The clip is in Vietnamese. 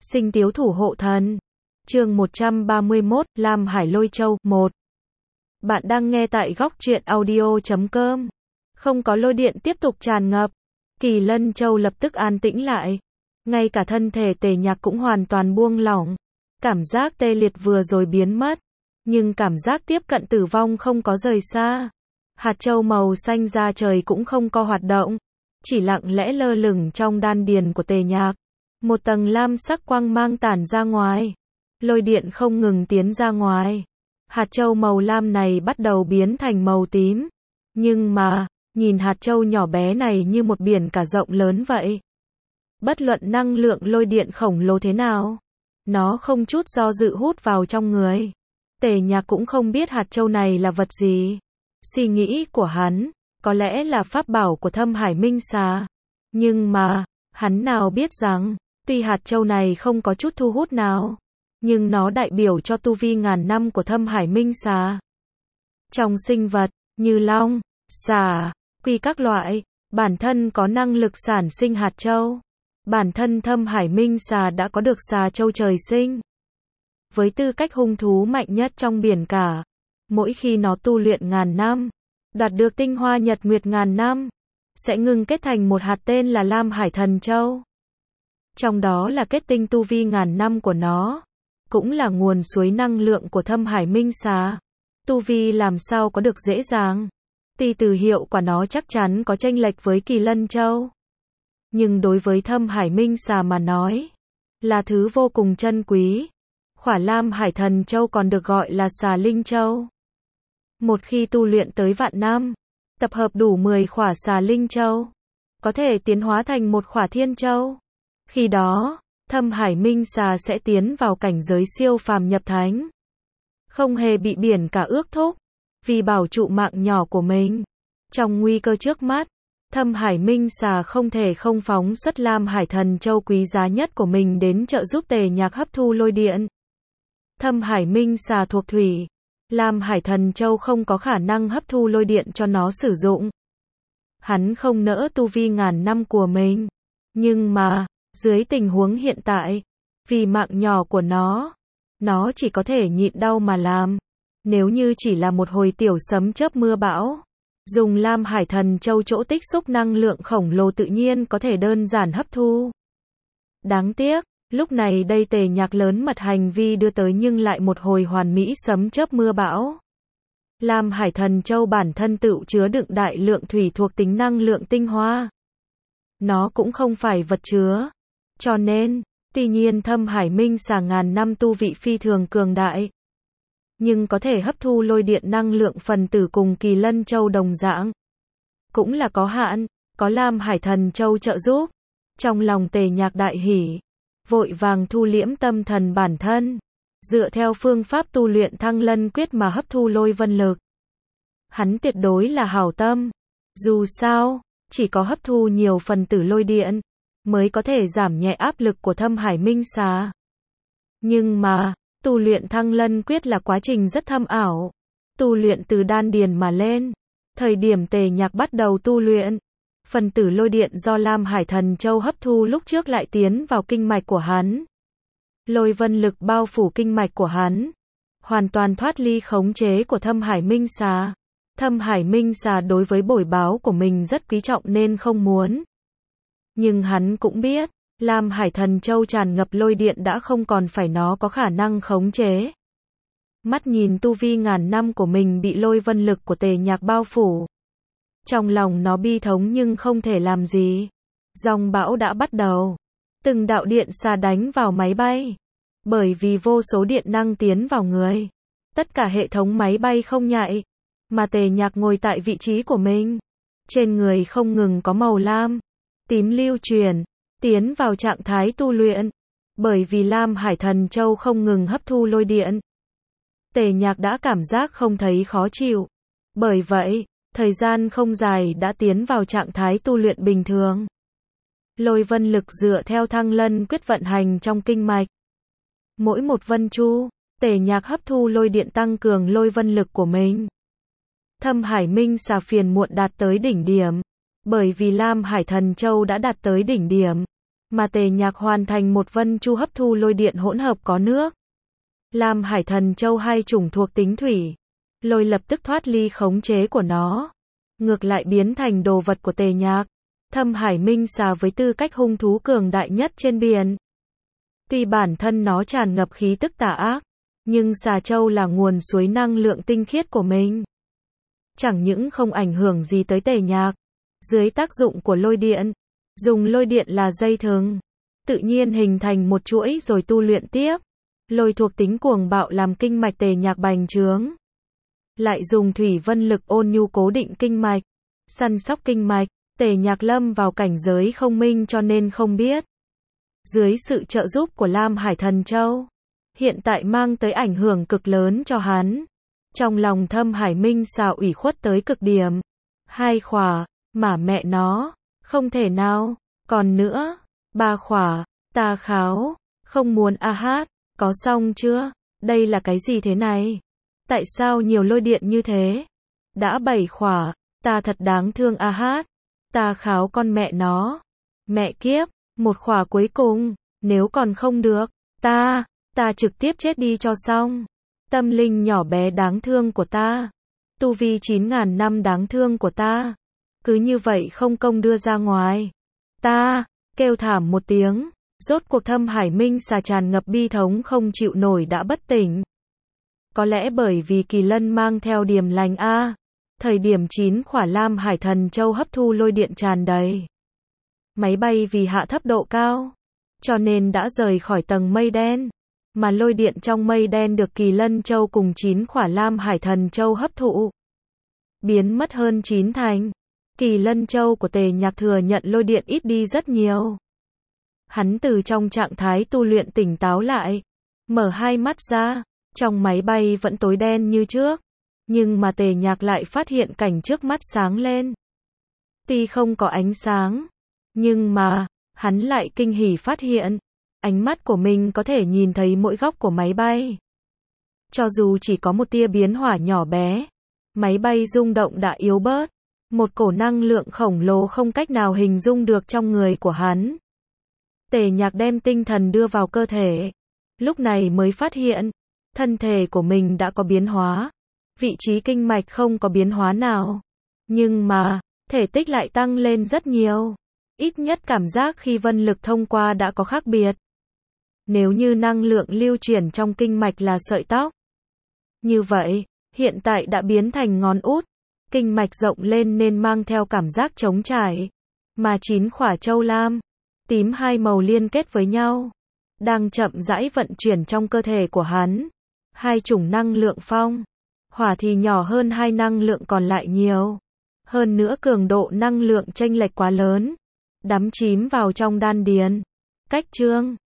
Sinh Tiếu Thủ Hộ Thần. Chương 131, Lam Hải Lôi Châu 1. Bạn đang nghe tại góc truyện audio.com. Không có lôi điện tiếp tục tràn ngập. Kỳ Lân Châu lập tức an tĩnh lại. Ngay cả thân thể Tề Nhạc cũng hoàn toàn buông lỏng. Cảm giác tê liệt vừa rồi biến mất. Nhưng cảm giác tiếp cận tử vong không có rời xa. Hạt châu màu xanh da trời cũng không có hoạt động. Chỉ lặng lẽ lơ lửng trong đan điền của Tề Nhạc. Một tầng lam sắc quang mang tản ra ngoài. Lôi điện không ngừng tiến ra ngoài. Hạt châu màu lam này bắt đầu biến thành màu tím. Nhưng mà, nhìn hạt châu nhỏ bé này như một biển cả rộng lớn vậy. Bất luận năng lượng lôi điện khổng lồ thế nào, nó không chút do dự hút vào trong người. Tề Nhạc cũng không biết hạt châu này là vật gì. Suy nghĩ của hắn, có lẽ là pháp bảo của Thâm Hải Minh Xà. Nhưng mà, hắn nào biết rằng, tuy hạt châu này không có chút thu hút nào, nhưng nó đại biểu cho tu vi ngàn năm của Thâm Hải Minh Xà. Trong sinh vật, như long, xà, quy các loại, bản thân có năng lực sản sinh hạt châu. Bản thân Thâm Hải Minh Xà đã có được xà châu trời sinh. Với tư cách hung thú mạnh nhất trong biển cả, mỗi khi nó tu luyện ngàn năm, đạt được tinh hoa nhật nguyệt ngàn năm, sẽ ngưng kết thành một hạt tên là Lam Hải Thần Châu. Trong đó là kết tinh tu vi ngàn năm của nó, cũng là nguồn suối năng lượng của Thâm Hải Minh Xà. Tu vi làm sao có được dễ dàng. Tuy từ hiệu quả nó chắc chắn có chênh lệch với Kỳ Lân Châu. Nhưng đối với Thâm Hải Minh Xà mà nói, là thứ vô cùng chân quý. Khỏa Lam Hải Thần Châu còn được gọi là Xà Linh Châu. Một khi tu luyện tới vạn năm, tập hợp đủ 10 khỏa Xà Linh Châu, có thể tiến hóa thành một khỏa Thiên Châu. Khi đó, Thâm Hải Minh Xà sẽ tiến vào cảnh giới siêu phàm nhập thánh. Không hề bị biển cả ước thúc, vì bảo trụ mạng nhỏ của mình. Trong nguy cơ trước mắt, Thâm Hải Minh Xà không thể không phóng xuất Lam Hải Thần Châu quý giá nhất của mình đến trợ giúp Tề Nhạc hấp thu lôi điện. Thâm Hải Minh Xà thuộc thủy. Lam Hải Thần Châu không có khả năng hấp thu lôi điện cho nó sử dụng. Hắn không nỡ tu vi ngàn năm của mình. Nhưng mà, dưới tình huống hiện tại, vì mạng nhỏ của nó chỉ có thể nhịn đau mà làm. Nếu như chỉ là một hồi tiểu sấm chớp mưa bão, dùng Lam Hải Thần Châu chỗ tích xúc năng lượng khổng lồ tự nhiên có thể đơn giản hấp thu. Đáng tiếc, lúc này đây Tề Nhạc lớn mật hành vi đưa tới nhưng lại một hồi hoàn mỹ sấm chớp mưa bão. Lam Hải Thần Châu bản thân tự chứa đựng đại lượng thủy thuộc tính năng lượng tinh hoa. Nó cũng không phải vật chứa. Cho nên, tuy nhiên Thâm Hải Minh Xà ngàn năm tu vị phi thường cường đại, nhưng có thể hấp thu lôi điện năng lượng phần tử cùng Kỳ Lân Châu đồng dạng. Cũng là có hạn, có Lam Hải Thần Châu trợ giúp. Trong lòng Tề Nhạc đại hỉ, vội vàng thu liễm tâm thần bản thân, dựa theo phương pháp tu luyện Thăng Lân Quyết mà hấp thu lôi vân lực. Hắn tuyệt đối là hảo tâm. Dù sao, chỉ có hấp thu nhiều phần tử lôi điện, mới có thể giảm nhẹ áp lực của Thâm Hải Minh Xà. Nhưng mà, tu luyện Thăng Lân Quyết là quá trình rất thâm ảo. Tu luyện từ đan điền mà lên. Thời điểm Tề Nhạc bắt đầu tu luyện, phần tử lôi điện do Lam Hải Thần Châu hấp thu lúc trước lại tiến vào kinh mạch của hắn. Lôi vân lực bao phủ kinh mạch của hắn, hoàn toàn thoát ly khống chế của Thâm Hải Minh Xà. Thâm Hải Minh Xà đối với bồi báo của mình rất quý trọng nên không muốn. Nhưng hắn cũng biết, Lam Hải Thần Châu tràn ngập lôi điện đã không còn phải nó có khả năng khống chế. Mắt nhìn tu vi ngàn năm của mình bị lôi vân lực của Tề Nhạc bao phủ. Trong lòng nó bi thống nhưng không thể làm gì. Dòng bão đã bắt đầu. Từng đạo điện xà đánh vào máy bay. Bởi vì vô số điện năng tiến vào người, tất cả hệ thống máy bay không nhạy. Mà Tề Nhạc ngồi tại vị trí của mình. Trên người không ngừng có màu lam, tím lưu chuyển, tiến vào trạng thái tu luyện. Bởi vì Lam Hải Thần Châu không ngừng hấp thu lôi điện, Tề Nhạc đã cảm giác không thấy khó chịu. Bởi vậy, thời gian không dài đã tiến vào trạng thái tu luyện bình thường. Lôi vân lực dựa theo Thăng Lân Quyết vận hành trong kinh mạch. Mỗi một vân chu, Tề Nhạc hấp thu lôi điện tăng cường lôi vân lực của mình. Thâm Hải Minh Xà phiền muộn đạt tới đỉnh điểm. Bởi vì Lam Hải Thần Châu đã đạt tới đỉnh điểm, mà Tề Nhạc hoàn thành một vân chu hấp thu lôi điện hỗn hợp có nước. Lam Hải Thần Châu hai chủng thuộc tính thủy, lôi lập tức thoát ly khống chế của nó, ngược lại biến thành đồ vật của Tề Nhạc. Thâm Hải Minh xà với tư cách hung thú cường đại nhất trên biển. Tuy bản thân nó tràn ngập khí tức tà ác, nhưng xà châu là nguồn suối năng lượng tinh khiết của mình. Chẳng những không ảnh hưởng gì tới Tề Nhạc, dưới tác dụng của lôi điện, dùng lôi điện là dây thừng, tự nhiên hình thành một chuỗi rồi tu luyện tiếp. Lôi thuộc tính cuồng bạo làm kinh mạch Tề Nhạc bành trướng. Lại dùng thủy vân lực ôn nhu cố định kinh mạch, săn sóc kinh mạch. Tề Nhạc lâm vào cảnh giới không minh cho nên không biết. Dưới sự trợ giúp của Lam Hải Thần Châu, hiện tại mang tới ảnh hưởng cực lớn cho hắn. Trong lòng Thâm Hải Minh xà ủy khuất tới cực điểm. Hai khỏa, mà mẹ nó, không thể nào, còn nữa, ba khỏa, ta kháo, không muốn a hát, có xong chưa, đây là cái gì thế này? Tại sao nhiều lôi điện như thế? Đã 7 khỏa, ta thật đáng thương a hát. Ta kháo con mẹ nó. Mẹ kiếp, một khỏa cuối cùng, nếu còn không được, ta trực tiếp chết đi cho xong. Tâm linh nhỏ bé đáng thương của ta. Tu vi 9.000 năm đáng thương của ta. Cứ như vậy không công đưa ra ngoài. Ta, kêu thảm một tiếng. Rốt cuộc Thâm Hải Minh xà tràn ngập bi thống không chịu nổi đã bất tỉnh. Có lẽ bởi vì Kỳ Lân mang theo điểm lành a. Thời điểm 9 khỏa Lam Hải Thần Châu hấp thu lôi điện tràn đầy. Máy bay vì hạ thấp độ cao, cho nên đã rời khỏi tầng mây đen. Mà lôi điện trong mây đen được Kỳ Lân Châu cùng 9 khỏa Lam Hải Thần Châu hấp thụ, biến mất hơn 9 thành. Kỳ Lân Châu của Tề Nhạc thừa nhận lôi điện ít đi rất nhiều. Hắn từ trong trạng thái tu luyện tỉnh táo lại, mở hai mắt ra, trong máy bay vẫn tối đen như trước. Nhưng mà Tề Nhạc lại phát hiện cảnh trước mắt sáng lên. Tuy không có ánh sáng, nhưng mà, hắn lại kinh hỉ phát hiện, ánh mắt của mình có thể nhìn thấy mỗi góc của máy bay. Cho dù chỉ có một tia biến hóa nhỏ bé, máy bay rung động đã yếu bớt. Một cổ năng lượng khổng lồ không cách nào hình dung được trong người của hắn. Tề Nhạc đem tinh thần đưa vào cơ thể. Lúc này mới phát hiện, thân thể của mình đã có biến hóa. Vị trí kinh mạch không có biến hóa nào. Nhưng mà, thể tích lại tăng lên rất nhiều. Ít nhất cảm giác khi vân lực thông qua đã có khác biệt. Nếu như năng lượng lưu chuyển trong kinh mạch là sợi tóc, như vậy, hiện tại đã biến thành ngón út. Kinh mạch rộng lên nên mang theo cảm giác trống trải. Mà 9 khỏa châu lam, tím hai màu liên kết với nhau, đang chậm rãi vận chuyển trong cơ thể của hắn. Hai chủng năng lượng phong, hỏa thì nhỏ hơn hai năng lượng còn lại nhiều. Hơn nữa cường độ năng lượng chênh lệch quá lớn, đắm chìm vào trong đan điền. Cách chương